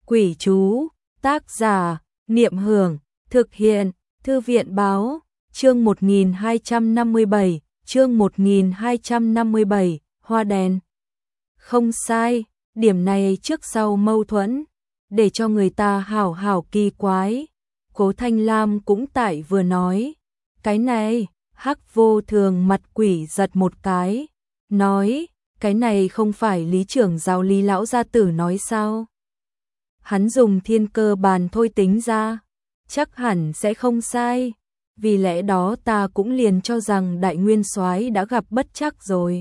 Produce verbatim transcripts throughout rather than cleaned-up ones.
Quỷ chú, tác giả, Niệm Hưởng, thực hiện, Thư viện báo, chương một nghìn hai trăm năm mươi bảy, chương một nghìn hai trăm năm mươi bảy, hoa đèn. Không sai, điểm này trước sau mâu thuẫn, để cho người ta hảo hảo kỳ quái. Cố Thanh Lam cũng tại vừa nói, cái này, Hắc Vô Thường mặt quỷ giật một cái, nói, cái này không phải lý trưởng giáo Lý lão gia tử nói sao? Hắn dùng thiên cơ bàn thôi tính ra, chắc hẳn sẽ không sai, vì lẽ đó ta cũng liền cho rằng Đại Nguyên Soái đã gặp bất trắc rồi.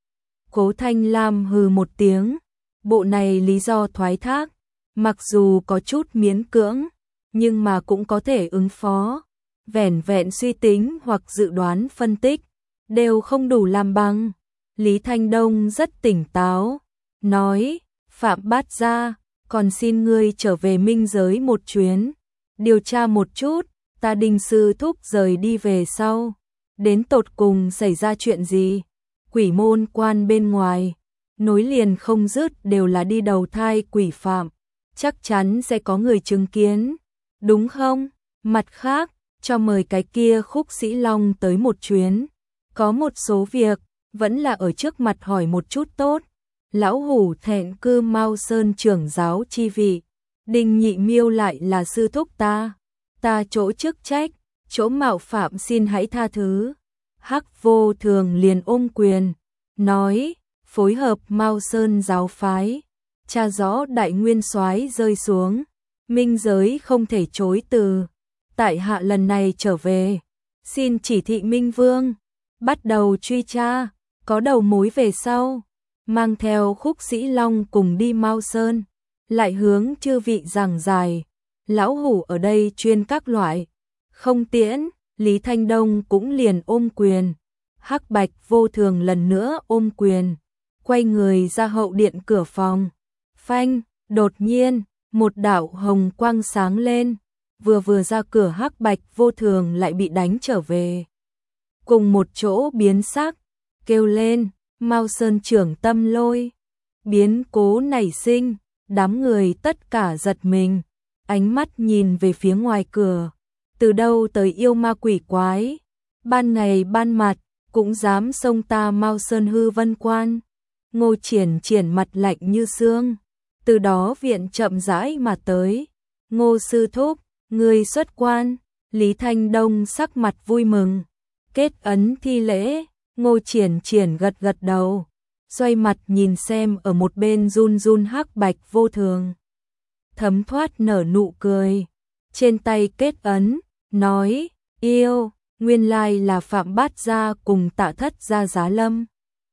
Cố Thanh Lam hừ một tiếng, bộ này lý do thoái thác, mặc dù có chút miễn cưỡng, nhưng mà cũng có thể ứng phó, vẻn vẹn suy tính hoặc dự đoán phân tích, đều không đủ làm bằng. Lý Thanh Đông rất tỉnh táo, nói, Phạm Bát Gia, còn xin ngươi trở về minh giới một chuyến, điều tra một chút, ta Đinh sư thúc rời đi về sau, đến tột cùng xảy ra chuyện gì? Quỷ môn quan bên ngoài, nối liền không dứt đều là đi đầu thai quỷ phạm, chắc chắn sẽ có người chứng kiến, đúng không? Mặt khác, cho mời cái kia Khúc Sĩ Long tới một chuyến, có một số việc, vẫn là ở trước mặt hỏi một chút tốt. Lão hủ thẹn cư Mao Sơn trưởng giáo chi vị, Đinh Nhị Miêu lại là sư thúc ta, ta chỗ chức trách, chỗ mạo phạm xin hãy tha thứ. Hắc Vô Thường liền ôm quyền, nói, phối hợp Mao Sơn giáo phái, tra rõ Đại Nguyên Soái rơi xuống, minh giới không thể chối từ, tại hạ lần này trở về, xin chỉ thị Minh Vương, bắt đầu truy tra, có đầu mối về sau, mang theo Khúc Sĩ Long cùng đi Mao Sơn, lại hướng chư vị giảng giải, lão hủ ở đây chuyên các loại, không tiễn. Lý Thanh Đông cũng liền ôm quyền, Hắc Bạch Vô Thường lần nữa ôm quyền, quay người ra hậu điện cửa phòng. Phanh, đột nhiên, một đạo hồng quang sáng lên, vừa vừa ra cửa Hắc Bạch Vô Thường lại bị đánh trở về. Cùng một chỗ biến sắc, kêu lên, Mao Sơn trưởng tâm lôi. Biến cố nảy sinh, đám người tất cả giật mình, ánh mắt nhìn về phía ngoài cửa. Từ đâu tới yêu ma quỷ quái, ban ngày ban mặt, cũng dám xông ta Mao Sơn hư vân quan. Ngô Triển Triển mặt lạnh như xương, từ đó viện chậm rãi mà tới. Ngô sư thúc, người xuất quan. Lý Thanh Đông sắc mặt vui mừng, kết ấn thi lễ. Ngô Triển Triển gật gật đầu, xoay mặt nhìn xem ở một bên run run Hắc Bạch Vô Thường, thấm thoát nở nụ cười, trên tay kết ấn, nói, yêu, nguyên lai là Phạm Bát Gia cùng Tạ Thất Gia giá lâm.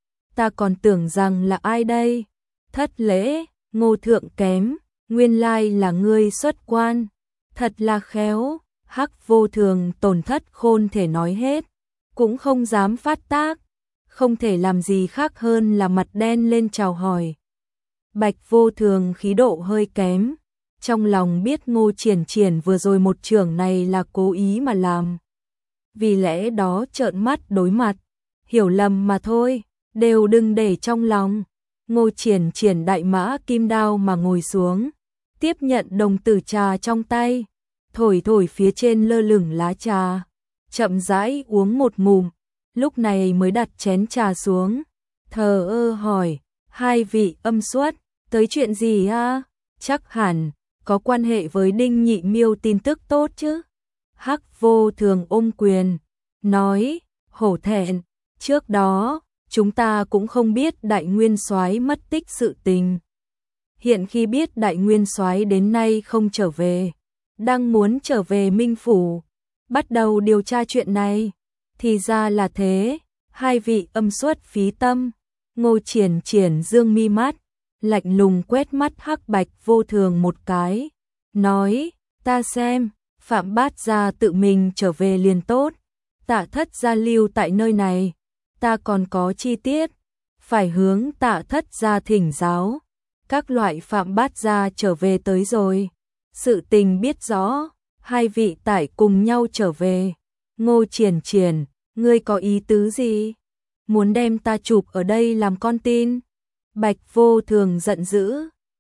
Ta còn tưởng rằng là ai đây? Thất lễ, Ngô thượng kém, nguyên lai là ngươi xuất quan, thật là khéo. Hắc Vô Thường tổn thất khôn thể nói hết, cũng không dám phát tác, không thể làm gì khác hơn là mặt đen lên chào hỏi. Bạch Vô Thường khí độ hơi kém, trong lòng biết Ngô Triển Triển vừa rồi một trường này là cố ý mà làm, vì lẽ đó trợn mắt đối mặt, hiểu lầm mà thôi, đều đừng để trong lòng. Ngô Triển Triển đại mã kim đao mà ngồi xuống, tiếp nhận đồng tử trà trong tay, thổi thổi phía trên lơ lửng lá trà, chậm rãi uống một ngụm, lúc này mới đặt chén trà xuống, thờ ơ hỏi, hai vị âm xuất, tới chuyện gì a? Chắc hẳn có quan hệ với Đinh Nhị Miêu tin tức tốt chứ? Hắc Vô Thường ôm quyền, nói, hổ thẹn, trước đó, chúng ta cũng không biết Đại Nguyên Soái mất tích sự tình. Hiện khi biết Đại Nguyên Soái đến nay không trở về, đang muốn trở về Minh Phủ, bắt đầu điều tra chuyện này, thì ra là thế, hai vị âm xuất phí tâm. Ngô Triển Triển dương mi mắt, lạnh lùng quét mắt Hắc Bạch Vô Thường một cái, nói, ta xem, Phạm Bát Gia tự mình trở về liền tốt, Tạ Thất Gia lưu tại nơi này, ta còn có chi tiết, phải hướng Tạ Thất Gia thỉnh giáo, các loại Phạm Bát Gia trở về tới rồi, sự tình biết rõ, hai vị tải cùng nhau trở về. Ngô Triển Triển, ngươi có ý tứ gì? Muốn đem ta chụp ở đây làm con tin? Bạch Vô Thường giận dữ,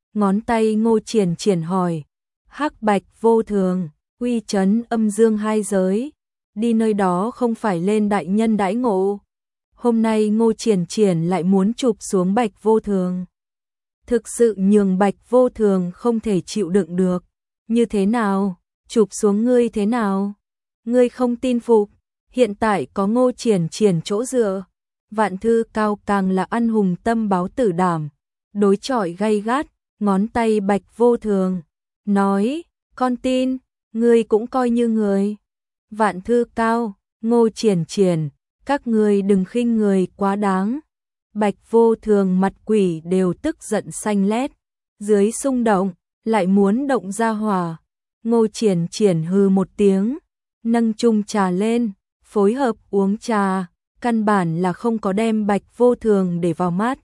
ngón tay Ngô Triển Triển hỏi, hắc bạch vô thường, uy chấn âm dương hai giới, đi nơi đó không phải lên đại nhân đãi ngộ. Hôm nay Ngô Triển Triển lại muốn chụp xuống bạch vô thường. Thực sự nhường bạch vô thường không thể chịu đựng được. Như thế nào? Chụp xuống ngươi thế nào? Ngươi không tin phục, hiện tại có Ngô Triển Triển chỗ dựa. Vạn Thư Cao càng là ăn hùng tâm báo tử đảm, đối chọi gay gắt, ngón tay bạch vô thường, nói, con tin, ngươi cũng coi như người. Vạn Thư Cao, Ngô Triển Triển, các ngươi đừng khinh người quá đáng. Bạch vô thường mặt quỷ đều tức giận xanh lét, dưới xung động, lại muốn động ra hỏa. Ngô Triển Triển hừ một tiếng, nâng chung trà lên, phối hợp uống trà, căn bản là không có đem bạch vô thường để vào mắt.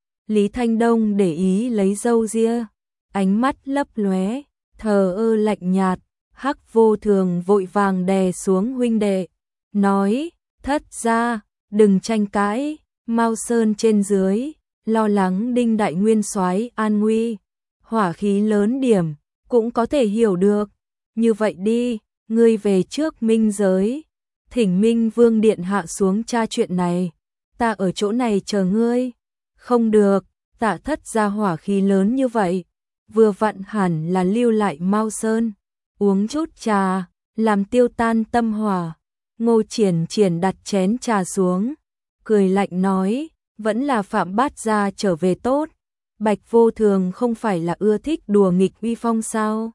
Lý Thanh Đông để ý lấy râu ria, ánh mắt lấp lóe, thờ ơ lạnh nhạt, hắc vô thường vội vàng đè xuống huynh đệ, nói, thất gia, đừng tranh cãi, Mao Sơn trên dưới, lo lắng Đinh Đại Nguyên soái an nguy, hỏa khí lớn điểm, cũng có thể hiểu được, như vậy đi, ngươi về trước minh giới, thỉnh Minh Vương Điện hạ xuống tra chuyện này, ta ở chỗ này chờ ngươi. Không được, Tạ thất gia hỏa khí lớn như vậy, vừa vặn hẳn là lưu lại Mao Sơn, uống chút trà, làm tiêu tan tâm hỏa. Ngô Triển Triển đặt chén trà xuống, cười lạnh nói, vẫn là Phạm Bát gia trở về tốt, bạch vô thường không phải là ưa thích đùa nghịch uy phong sao?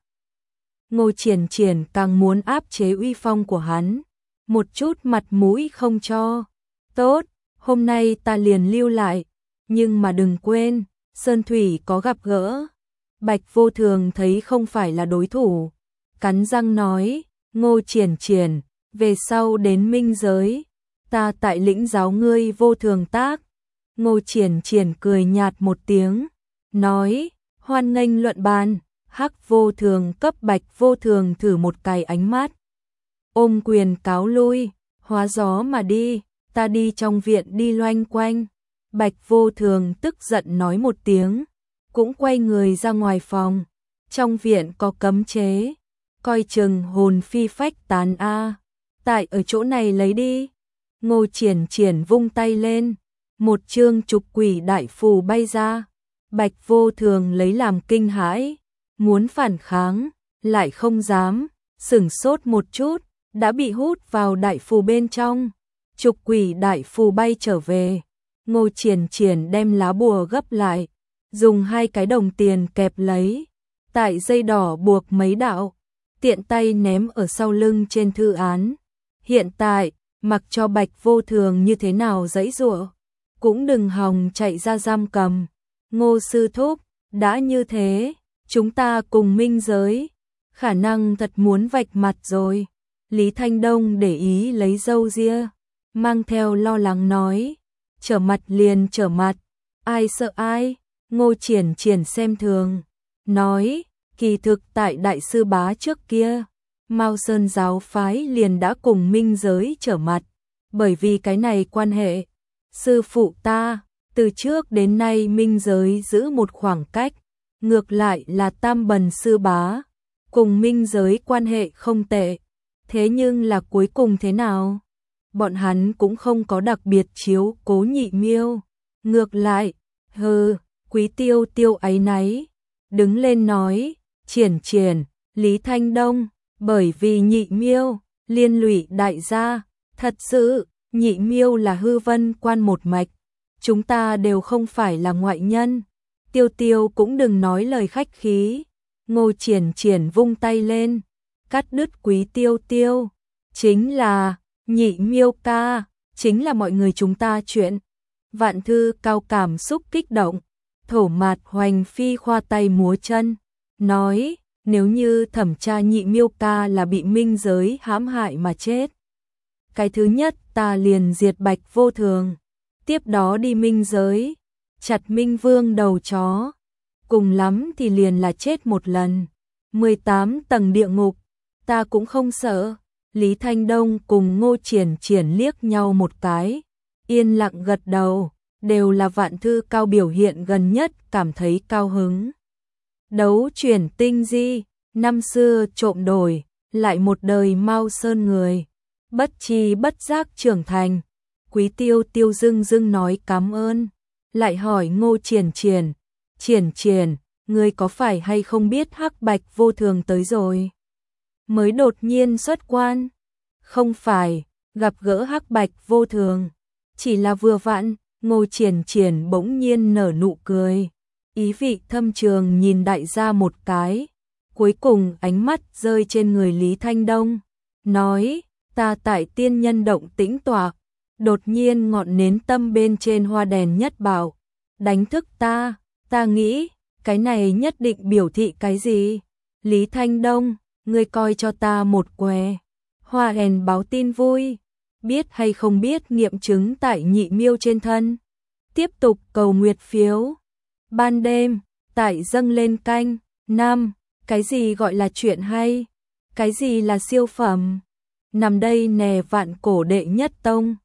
Ngô Triển Triển càng muốn áp chế uy phong của hắn, một chút mặt mũi không cho. Tốt, hôm nay ta liền lưu lại, nhưng mà đừng quên, Sơn Thủy có gặp gỡ. Bạch vô thường thấy không phải là đối thủ, cắn răng nói, Ngô Triển Triển, về sau đến minh giới, ta tại lĩnh giáo ngươi vô thường tác. Ngô Triển Triển cười nhạt một tiếng, nói, hoan nghênh luận bàn. Hắc vô thường cấp bạch vô thường thử một cái ánh mắt, ôm quyền cáo lui, hóa gió mà đi, ta đi trong viện đi loanh quanh. Bạch vô thường tức giận nói một tiếng, cũng quay người ra ngoài phòng. Trong viện có cấm chế, coi chừng hồn phi phách tán a. Tại ở chỗ này lấy đi. Ngô Triển Triển vung tay lên, một chương trục quỷ đại phù bay ra. Bạch vô thường lấy làm kinh hãi, muốn phản kháng, lại không dám, sửng sốt một chút, đã bị hút vào đại phù bên trong. Trục quỷ đại phù bay trở về. Ngô Triển Triển đem lá bùa gấp lại, dùng hai cái đồng tiền kẹp lấy, tại dây đỏ buộc mấy đạo, tiện tay ném ở sau lưng trên thư án. Hiện tại, mặc cho bạch vô thường như thế nào giãy giụa, cũng đừng hòng chạy ra giam cầm. Ngô sư thúc, đã như thế, chúng ta cùng minh giới, khả năng thật muốn vạch mặt rồi. Lý Thanh Đông để ý lấy râu ria, mang theo lo lắng nói, trở mặt liền trở mặt, ai sợ ai. Ngô Triển Triển xem thường, nói, kỳ thực tại đại sư bá trước kia, Mao Sơn giáo phái liền đã cùng minh giới trở mặt, bởi vì cái này quan hệ, sư phụ ta, từ trước đến nay minh giới giữ một khoảng cách, ngược lại là Tam Bần sư bá, cùng minh giới quan hệ không tệ, thế nhưng là cuối cùng thế nào? Bọn hắn cũng không có đặc biệt chiếu cố Nhị Miêu, ngược lại, hừ, Quý Tiêu Tiêu áy náy, đứng lên nói, Triển Triển, Lý Thanh Đông, bởi vì Nhị Miêu, liên lụy đại gia, thật sự, Nhị Miêu là hư vân quan một mạch, chúng ta đều không phải là ngoại nhân. Tiêu Tiêu cũng đừng nói lời khách khí. Ngô Triển Triển vung tay lên, cắt đứt Quý Tiêu Tiêu, chính là Nhị Miêu ca, chính là mọi người chúng ta chuyện. Vạn Thư Cao cảm xúc kích động, thổ mạt hoành phi khoa tay múa chân, nói, nếu như thẩm tra Nhị Miêu ca là bị minh giới hãm hại mà chết, cái thứ nhất ta liền diệt bạch vô thường, tiếp đó đi minh giới, chặt Minh Vương đầu chó, cùng lắm thì liền là chết một lần, mười tám tầng địa ngục, ta cũng không sợ. Lý Thanh Đông cùng Ngô Triển Triển liếc nhau một cái, yên lặng gật đầu, đều là Vạn Thư Cao biểu hiện gần nhất cảm thấy cao hứng. Đấu chuyển tinh di, năm xưa trộm đổi, lại một đời Mao Sơn người. Bất tri bất giác trưởng thành. Quý Tiêu Tiêu dưng dưng nói cảm ơn. Lại hỏi Ngô Triển Triển. Triển Triển, ngươi có phải hay không biết Hắc Bạch Vô Thường tới rồi? Mới đột nhiên xuất quan. Không phải, gặp gỡ Hắc Bạch Vô Thường. Chỉ là vừa vặn, Ngô Triển Triển bỗng nhiên nở nụ cười. Ý vị thâm trường nhìn đại gia một cái. Cuối cùng ánh mắt rơi trên người Lý Thanh Đông. Nói, ta tại tiên nhân động tĩnh tọa. Đột nhiên ngọn nến tâm bên trên hoa đèn nhất bảo. Đánh thức ta, ta nghĩ, cái này nhất định biểu thị cái gì? Lý Thanh Đông, ngươi coi cho ta một què. Hoa đèn báo tin vui. Biết hay không biết nghiệm chứng tại nhị miêu trên thân. Tiếp tục cầu nguyệt phiếu. Ban đêm, tại dâng lên canh. Năm, cái gì gọi là chuyện hay? Cái gì là siêu phẩm? Nằm đây nè vạn cổ đệ nhất tông.